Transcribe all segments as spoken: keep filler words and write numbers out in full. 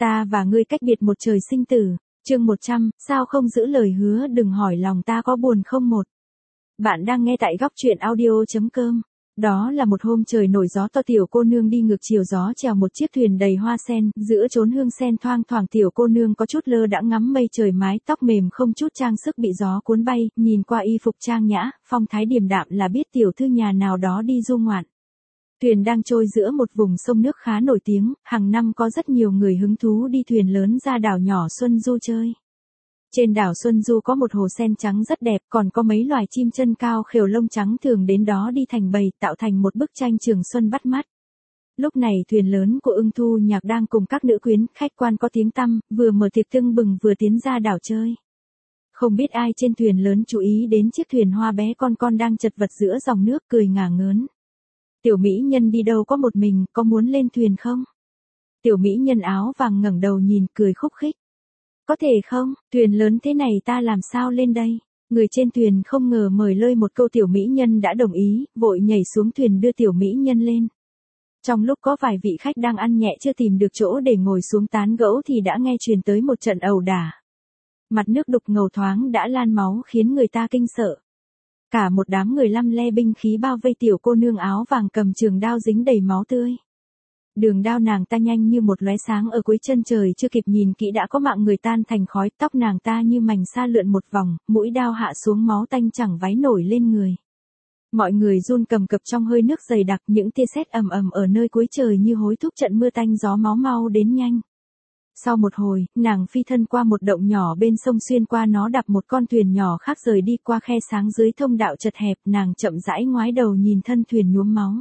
Ta và ngươi cách biệt một trời sinh tử. Chương một trăm, sao không giữ lời hứa, đừng hỏi lòng ta có buồn không một. Bạn đang nghe tại góc truyện audio chấm com. Đó là một hôm trời nổi gió to, tiểu cô nương đi ngược chiều gió chèo một chiếc thuyền đầy hoa sen, giữa chốn hương sen thoang thoảng, tiểu cô nương có chút lơ đãng ngắm mây trời, mái tóc mềm không chút trang sức bị gió cuốn bay, nhìn qua y phục trang nhã, phong thái điềm đạm là biết tiểu thư nhà nào đó đi du ngoạn. Thuyền đang trôi giữa một vùng sông nước khá nổi tiếng, hàng năm có rất nhiều người hứng thú đi thuyền lớn ra đảo nhỏ Xuân Du chơi. Trên đảo Xuân Du có một hồ sen trắng rất đẹp, còn có mấy loài chim chân cao khều lông trắng thường đến đó đi thành bầy, tạo thành một bức tranh trường xuân bắt mắt. Lúc này thuyền lớn của Ưng Thu Nhạc đang cùng các nữ quyến, khách quan có tiếng tăm, vừa mở tiệc tưng bừng vừa tiến ra đảo chơi. Không biết ai trên thuyền lớn chú ý đến chiếc thuyền hoa bé con con đang chật vật giữa dòng nước, cười ngả ngớn. Tiểu mỹ nhân đi đâu có một mình, có muốn lên thuyền không? Tiểu mỹ nhân áo vàng ngẩng đầu nhìn, cười khúc khích. Có thể không, thuyền lớn thế này ta làm sao lên đây? Người trên thuyền không ngờ mời lơi một câu, tiểu mỹ nhân đã đồng ý, vội nhảy xuống thuyền đưa tiểu mỹ nhân lên. Trong lúc có vài vị khách đang ăn nhẹ chưa tìm được chỗ để ngồi xuống tán gẫu thì đã nghe truyền tới một trận ẩu đả. Mặt nước đục ngầu thoáng đã lan máu khiến người ta kinh sợ. Cả một đám người lăm le binh khí bao vây tiểu cô nương áo vàng cầm trường đao dính đầy máu tươi. Đường đao nàng ta nhanh như một lóe sáng ở cuối chân trời, chưa kịp nhìn kỹ đã có mạng người tan thành khói, tóc nàng ta như mành sa lượn một vòng, mũi đao hạ xuống máu tanh chẳng váy nổi lên người. Mọi người run cầm cập trong hơi nước dày đặc, những tia sét ầm ầm ở nơi cuối trời như hối thúc trận mưa tanh gió máu mau đến nhanh. Sau một hồi, nàng phi thân qua một động nhỏ bên sông, xuyên qua nó đạp một con thuyền nhỏ khác rời đi qua khe sáng dưới thông đạo chật hẹp, nàng chậm rãi ngoái đầu nhìn thân thuyền nhuốm máu.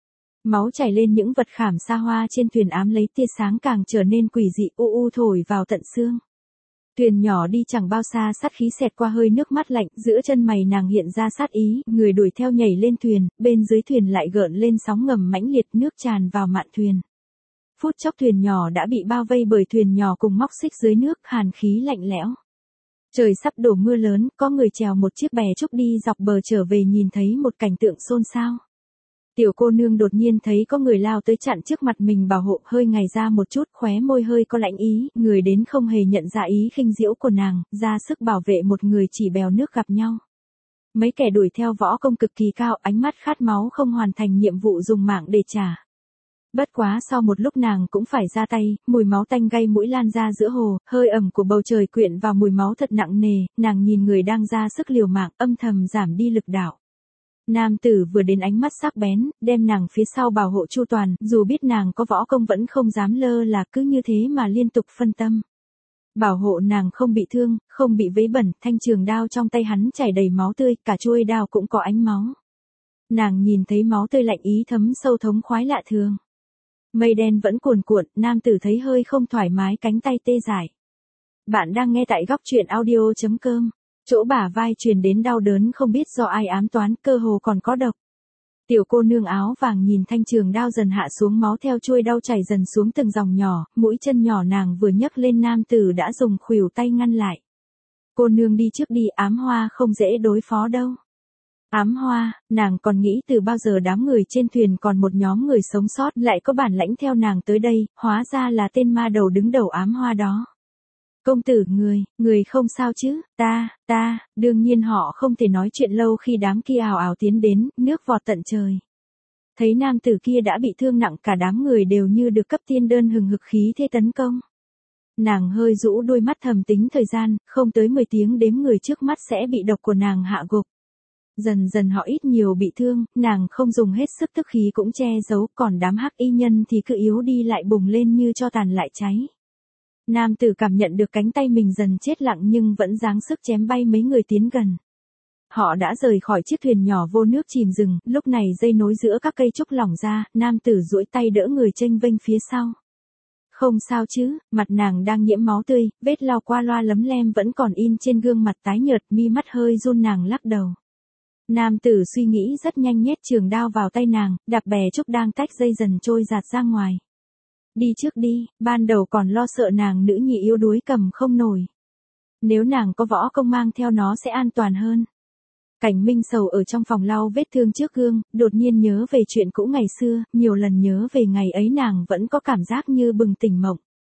Máu chảy lên những vật khảm xa hoa trên thuyền, ám lấy tia sáng càng trở nên quỷ dị, u u thổi vào tận xương. Thuyền nhỏ đi chẳng bao xa, sát khí xẹt qua hơi nước mát lạnh, giữa chân mày nàng hiện ra sát ý, người đuổi theo nhảy lên thuyền, bên dưới thuyền lại gợn lên sóng ngầm mãnh liệt, nước tràn vào mạn thuyền. Phút chốc thuyền nhỏ đã bị bao vây bởi thuyền nhỏ cùng móc xích dưới nước, hàn khí lạnh lẽo. Trời sắp đổ mưa lớn, có người chèo một chiếc bè trúc đi dọc bờ trở về nhìn thấy một cảnh tượng xôn xao. Tiểu cô nương đột nhiên thấy có người lao tới chặn trước mặt mình bảo hộ, hơi ngày ra một chút, khóe môi hơi có lạnh ý, người đến không hề nhận ra ý khinh giễu của nàng, ra sức bảo vệ một người chỉ bèo nước gặp nhau. Mấy kẻ đuổi theo võ công cực kỳ cao, ánh mắt khát máu, không hoàn thành nhiệm vụ dùng mạng để trả. Bất quá sau một lúc nàng cũng phải ra tay, mùi máu tanh gây mũi lan ra giữa hồ, hơi ẩm của bầu trời quyện vào mùi máu thật nặng nề, nàng nhìn người đang ra sức liều mạng, âm thầm giảm đi lực đạo. Nam tử vừa đến ánh mắt sắc bén, đem nàng phía sau bảo hộ chu toàn, dù biết nàng có võ công vẫn không dám lơ là, cứ như thế mà liên tục phân tâm. Bảo hộ nàng không bị thương, không bị vấy bẩn, thanh trường đao trong tay hắn chảy đầy máu tươi, cả chuôi đao cũng có ánh máu. Nàng nhìn thấy máu tươi lạnh ý thấm sâu, thống khoái lạ thường. Mây đen vẫn cuồn cuộn, nam tử thấy hơi không thoải mái, cánh tay tê dại. Bạn đang nghe tại góc truyện audio chấm com. Chỗ bả vai truyền đến đau đớn không biết do ai ám toán, cơ hồ còn có độc. Tiểu cô nương áo vàng nhìn thanh trường đao dần hạ xuống, máu theo chuôi đao chảy dần xuống từng dòng nhỏ, mũi chân nhỏ nàng vừa nhấc lên nam tử đã dùng khuỷu tay ngăn lại. Cô nương đi trước đi, ám hoa không dễ đối phó đâu. Ám hoa, nàng còn nghĩ từ bao giờ đám người trên thuyền còn một nhóm người sống sót lại có bản lãnh theo nàng tới đây, hóa ra là tên ma đầu đứng đầu ám hoa đó. Công tử, người, người không sao chứ? Ta, ta, đương nhiên họ không thể nói chuyện lâu khi đám kia ào ào tiến đến, nước vọt tận trời. Thấy nam tử kia đã bị thương nặng, cả đám người đều như được cấp tiên đơn hừng hực khí thế tấn công. Nàng hơi rũ đôi mắt thầm tính thời gian, không tới mười tiếng đếm người trước mắt sẽ bị độc của nàng hạ gục. Dần dần họ ít nhiều bị thương, nàng không dùng hết sức tức khí cũng che giấu, còn đám hắc y nhân thì cứ yếu đi lại bùng lên như cho tàn lại cháy. Nam tử cảm nhận được cánh tay mình dần chết lặng nhưng vẫn giáng sức chém bay mấy người tiến gần. Họ đã rời khỏi chiếc thuyền nhỏ vô nước chìm rừng, lúc này dây nối giữa các cây trúc lỏng ra, nam tử duỗi tay đỡ người chênh vênh phía sau. Không sao chứ, mặt nàng đang nhiễm máu tươi, vết lau qua loa lấm lem vẫn còn in trên gương mặt tái nhợt, mi mắt hơi run, nàng lắc đầu. Nam tử suy nghĩ rất nhanh, nhét trường đao vào tay nàng, đạp bè trúc đang tách dây dần trôi giạt ra ngoài. Đi trước đi, ban đầu còn lo sợ nàng nữ nhị yếu đuối cầm không nổi. Nếu nàng có võ công mang theo nó sẽ an toàn hơn. Cảnh Minh Sầu ở trong phòng lau vết thương trước gương, đột nhiên nhớ về chuyện cũ ngày xưa, nhiều lần nhớ về ngày ấy nàng vẫn có cảm giác như bừng tỉnh mộng.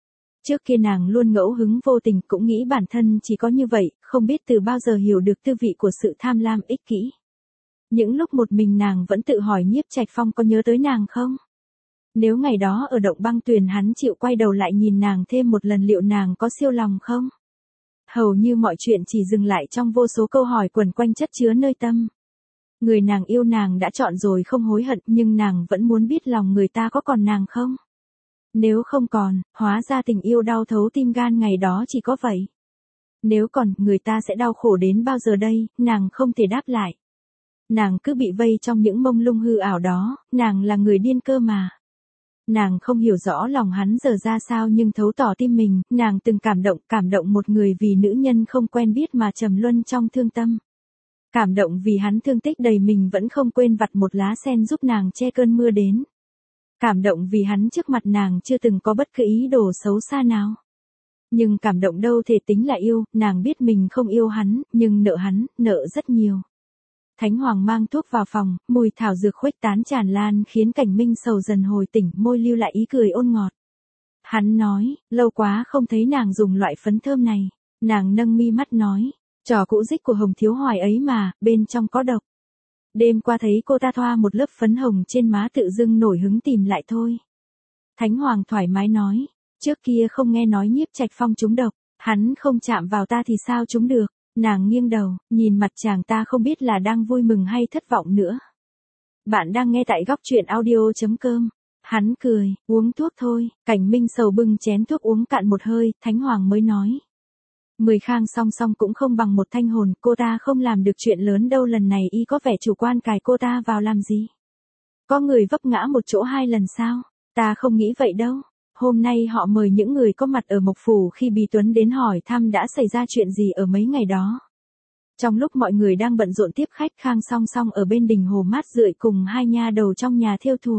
Trước kia nàng luôn ngẫu hứng vô tình, cũng nghĩ bản thân chỉ có như vậy, không biết từ bao giờ hiểu được tư vị của sự tham lam ích kỷ. Những lúc một mình nàng vẫn tự hỏi Nhiếp Trạch Phong có nhớ tới nàng không? Nếu ngày đó ở động băng tuyền hắn chịu quay đầu lại nhìn nàng thêm một lần liệu nàng có siêu lòng không? Hầu như mọi chuyện chỉ dừng lại trong vô số câu hỏi quẩn quanh chất chứa nơi tâm. Người nàng yêu nàng đã chọn rồi không hối hận, nhưng nàng vẫn muốn biết lòng người ta có còn nàng không? Nếu không còn, hóa ra tình yêu đau thấu tim gan ngày đó chỉ có vậy. Nếu còn, người ta sẽ đau khổ đến bao giờ đây, nàng không thể đáp lại. Nàng cứ bị vây trong những mông lung hư ảo đó, nàng là người điên cơ mà. Nàng không hiểu rõ lòng hắn giờ ra sao nhưng thấu tỏ tim mình, nàng từng cảm động, cảm động một người vì nữ nhân không quen biết mà trầm luân trong thương tâm. Cảm động vì hắn thương tích đầy mình vẫn không quên vặt một lá sen giúp nàng che cơn mưa đến. Cảm động vì hắn trước mặt nàng chưa từng có bất cứ ý đồ xấu xa nào. Nhưng cảm động đâu thể tính là yêu, nàng biết mình không yêu hắn, nhưng nợ hắn, nợ rất nhiều. Thánh Hoàng mang thuốc vào phòng, mùi thảo dược khuếch tán tràn lan khiến Cảnh Minh sầu dần hồi tỉnh, môi lưu lại ý cười ôn ngọt. Hắn nói, lâu quá không thấy nàng dùng loại phấn thơm này. Nàng nâng mi mắt nói, trò cũ dích của Hồng Thiếu Hoài ấy mà, bên trong có độc. Đêm qua thấy cô ta thoa một lớp phấn hồng trên má tự dưng nổi hứng tìm lại thôi. Thánh Hoàng thoải mái nói, trước kia không nghe nói Nhiếp Trạch Phong trúng độc, hắn không chạm vào ta thì sao trúng được. Nàng nghiêng đầu, nhìn mặt chàng ta không biết là đang vui mừng hay thất vọng nữa. Bạn đang nghe tại góc truyện audio chấm com. Hắn cười, uống thuốc thôi. Cảnh Minh sầu bưng chén thuốc uống cạn một hơi, Thánh Hoàng mới nói. Mười khang song song cũng không bằng một thanh hồn, cô ta không làm được chuyện lớn đâu, lần này y có vẻ chủ quan cài cô ta vào làm gì. Có người vấp ngã một chỗ hai lần sao? Ta không nghĩ vậy đâu. Hôm nay họ mời những người có mặt ở Mộc Phủ khi Bì Tuấn đến hỏi thăm đã xảy ra chuyện gì ở mấy ngày đó. Trong lúc mọi người đang bận rộn tiếp khách, Khang Song Song ở bên đình hồ mát rượi cùng hai nha đầu trong nhà thêu thùa.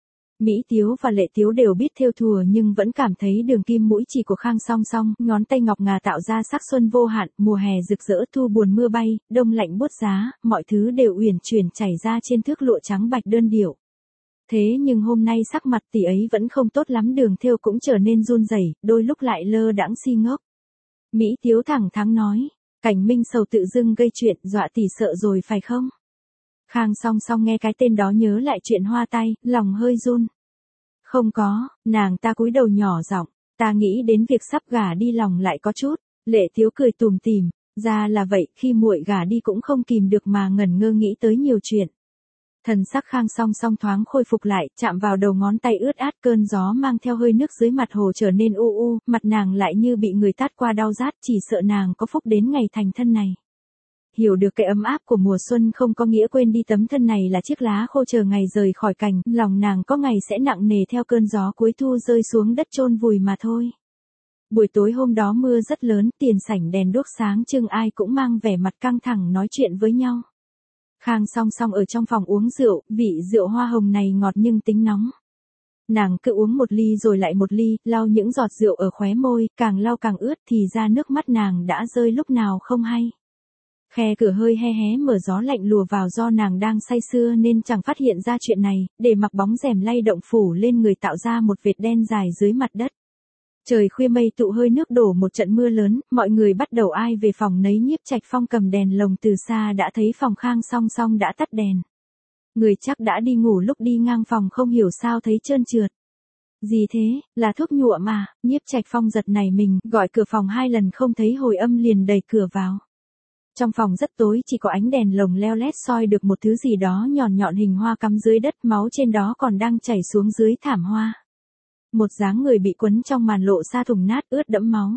Mỹ Tiếu và Lệ Tiếu đều biết thêu thùa nhưng vẫn cảm thấy đường kim mũi chỉ của Khang Song Song, ngón tay ngọc ngà tạo ra sắc xuân vô hạn, mùa hè rực rỡ, thu buồn mưa bay, đông lạnh buốt giá, mọi thứ đều uyển chuyển chảy ra trên thước lụa trắng bạch đơn điệu. Thế nhưng hôm nay sắc mặt tỷ ấy vẫn không tốt lắm, đường thêu cũng trở nên run rẩy, đôi lúc lại lơ đãng si ngốc. Mỹ Tiếu thẳng thắn nói, Cảnh Minh sầu tự dưng gây chuyện, dọa tỷ sợ rồi phải không? Khang Song Song nghe cái tên đó nhớ lại chuyện hoa tay, lòng hơi run. Không có, nàng ta cúi đầu nhỏ giọng, ta nghĩ đến việc sắp gả đi lòng lại có chút. Lệ Tiếu cười tủm tỉm, ra là vậy, khi muội gả đi cũng không kìm được mà ngẩn ngơ nghĩ tới nhiều chuyện. Thần sắc Khang Song Song thoáng khôi phục lại, chạm vào đầu ngón tay ướt át, cơn gió mang theo hơi nước dưới mặt hồ trở nên u u, mặt nàng lại như bị người tát qua đau rát, chỉ sợ nàng có phúc đến ngày thành thân này. Hiểu được cái ấm áp của mùa xuân không có nghĩa quên đi tấm thân này là chiếc lá khô chờ ngày rời khỏi cành, lòng nàng có ngày sẽ nặng nề theo cơn gió cuối thu rơi xuống đất chôn vùi mà thôi. Buổi tối hôm đó mưa rất lớn, tiền sảnh đèn đuốc sáng trưng, ai cũng mang vẻ mặt căng thẳng nói chuyện với nhau. Khang Song Song ở trong phòng uống rượu, vị rượu hoa hồng này ngọt nhưng tính nóng. Nàng cứ uống một ly rồi lại một ly, lau những giọt rượu ở khóe môi, càng lau càng ướt thì ra nước mắt nàng đã rơi lúc nào không hay. Khe cửa hơi hé hé mở, gió lạnh lùa vào, do nàng đang say sưa nên chẳng phát hiện ra chuyện này, để mặc bóng rèm lay động phủ lên người tạo ra một vệt đen dài dưới mặt đất. Trời khuya mây tụ, hơi nước đổ một trận mưa lớn, mọi người bắt đầu ai về phòng nấy. Nhiếp Trạch Phong cầm đèn lồng từ xa đã thấy phòng Khang Song Song đã tắt đèn. Người chắc đã đi ngủ, lúc đi ngang phòng không hiểu sao thấy trơn trượt. Gì thế, là thuốc nhuộm mà. Nhiếp Trạch Phong giật nảy mình, gọi cửa phòng hai lần không thấy hồi âm liền đẩy cửa vào. Trong phòng rất tối, chỉ có ánh đèn lồng leo lét soi được một thứ gì đó nhọn nhọn hình hoa cắm dưới đất, máu trên đó còn đang chảy xuống dưới thảm hoa. Một dáng người bị quấn trong màn lộ ra thùng nát ướt đẫm máu.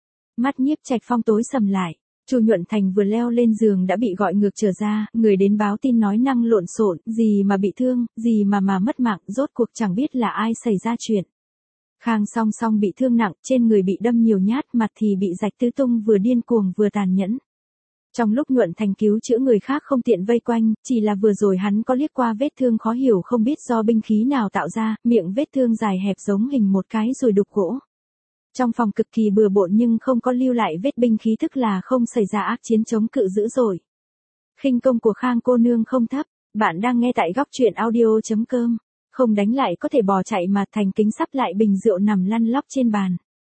Mắt Nhiếp Trạch Phong tối sầm lại. Chu Nhuận Thành vừa leo lên giường đã bị gọi ngược trở ra, người đến báo tin nói năng lộn xộn, gì mà bị thương, gì mà mà mất mạng, rốt cuộc chẳng biết là ai xảy ra chuyện. Khang Song Song bị thương nặng, trên người bị đâm nhiều nhát, mặt thì bị rạch tứ tung, vừa điên cuồng vừa tàn nhẫn. Trong lúc Nhuận Thành cứu chữa người khác không tiện vây quanh, chỉ là vừa rồi hắn có liếc qua vết thương khó hiểu không biết do binh khí nào tạo ra, miệng vết thương dài hẹp giống hình một cái rồi đục gỗ. Trong phòng cực kỳ bừa bộn nhưng không có lưu lại vết binh khí, tức là không xảy ra ác chiến chống cự dữ dội. Khinh công của Khang cô nương không thấp. Bạn đang nghe tại góc truyện audio chấm com. Không đánh lại có thể bỏ chạy mà, thành kính sắp lại bình rượu nằm lăn lóc trên bàn.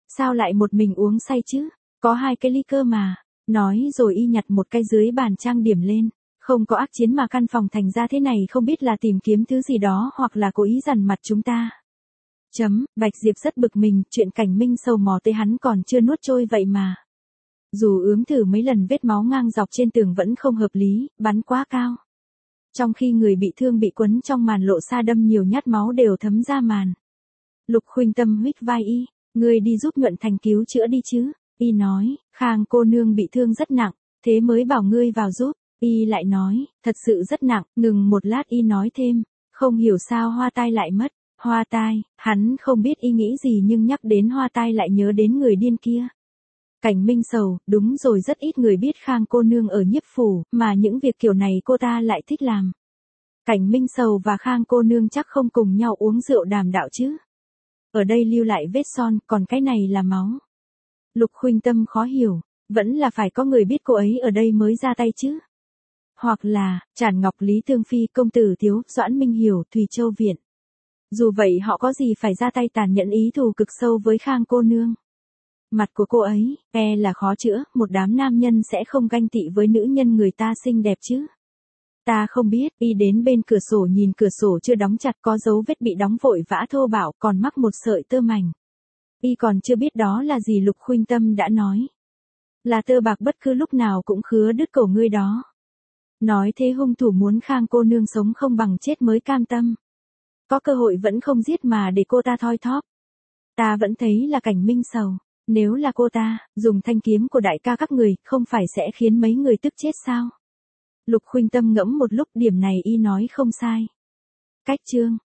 Sao lại một mình uống say chứ? Có hai cái ly cơ mà. Nói rồi y nhặt một cái dưới bàn trang điểm lên. Không có ác chiến mà căn phòng thành ra thế này không biết là tìm kiếm thứ gì đó hoặc là cố ý dằn mặt chúng ta. Chấm, Bạch Diệp rất bực mình, chuyện Cảnh Minh sầu mò tới hắn còn chưa nuốt trôi vậy mà. Dù ướm thử mấy lần vết máu ngang dọc trên tường vẫn không hợp lý, bắn quá cao. Trong khi người bị thương bị quấn trong màn lộ xa đâm nhiều nhát máu đều thấm ra màn. Lục Khuynh Tâm huých vai y, ngươi đi giúp Nhuận Thành cứu chữa đi chứ. Y nói, Khang cô nương bị thương rất nặng, thế mới bảo ngươi vào giúp. Y lại nói, thật sự rất nặng, ngừng một lát y nói thêm, không hiểu sao Hoa Tai lại mất. Hoa Tai, hắn không biết y nghĩ gì nhưng nhắc đến Hoa Tai lại nhớ đến người điên kia. Cảnh Minh sầu, đúng rồi, rất ít người biết Khang cô nương ở Nhiếp phủ, mà những việc kiểu này cô ta lại thích làm. Cảnh Minh sầu và Khang cô nương chắc không cùng nhau uống rượu đàm đạo chứ. Ở đây lưu lại vết son, còn cái này là máu. Lục Khuynh Tâm khó hiểu, vẫn là phải có người biết cô ấy ở đây mới ra tay chứ. Hoặc là, Trản Ngọc, Lý Thương Phi, Công Tử Thiếu, Doãn Minh Hiểu, Thùy Châu Viện. Dù vậy họ có gì phải ra tay tàn nhẫn ý thù cực sâu với Khang cô nương. Mặt của cô ấy, e là khó chữa, một đám nam nhân sẽ không ganh tị với nữ nhân người ta xinh đẹp chứ. Ta không biết, y đến bên cửa sổ nhìn cửa sổ chưa đóng chặt có dấu vết bị đóng vội vã thô bạo còn mắc một sợi tơ mảnh. Y còn chưa biết đó là gì Lục Khuynh Tâm đã nói. Là tơ bạc bất cứ lúc nào cũng khứa đứt cổ ngươi đó. Nói thế hung thủ muốn Khang cô nương sống không bằng chết mới cam tâm. Có cơ hội vẫn không giết mà để cô ta thoi thóp. Ta vẫn thấy là Cảnh Minh sầu. Nếu là cô ta, dùng thanh kiếm của đại ca các người, không phải sẽ khiến mấy người tức chết sao? Lục Khuynh Tâm ngẫm một lúc, điểm này y nói không sai. Cách chương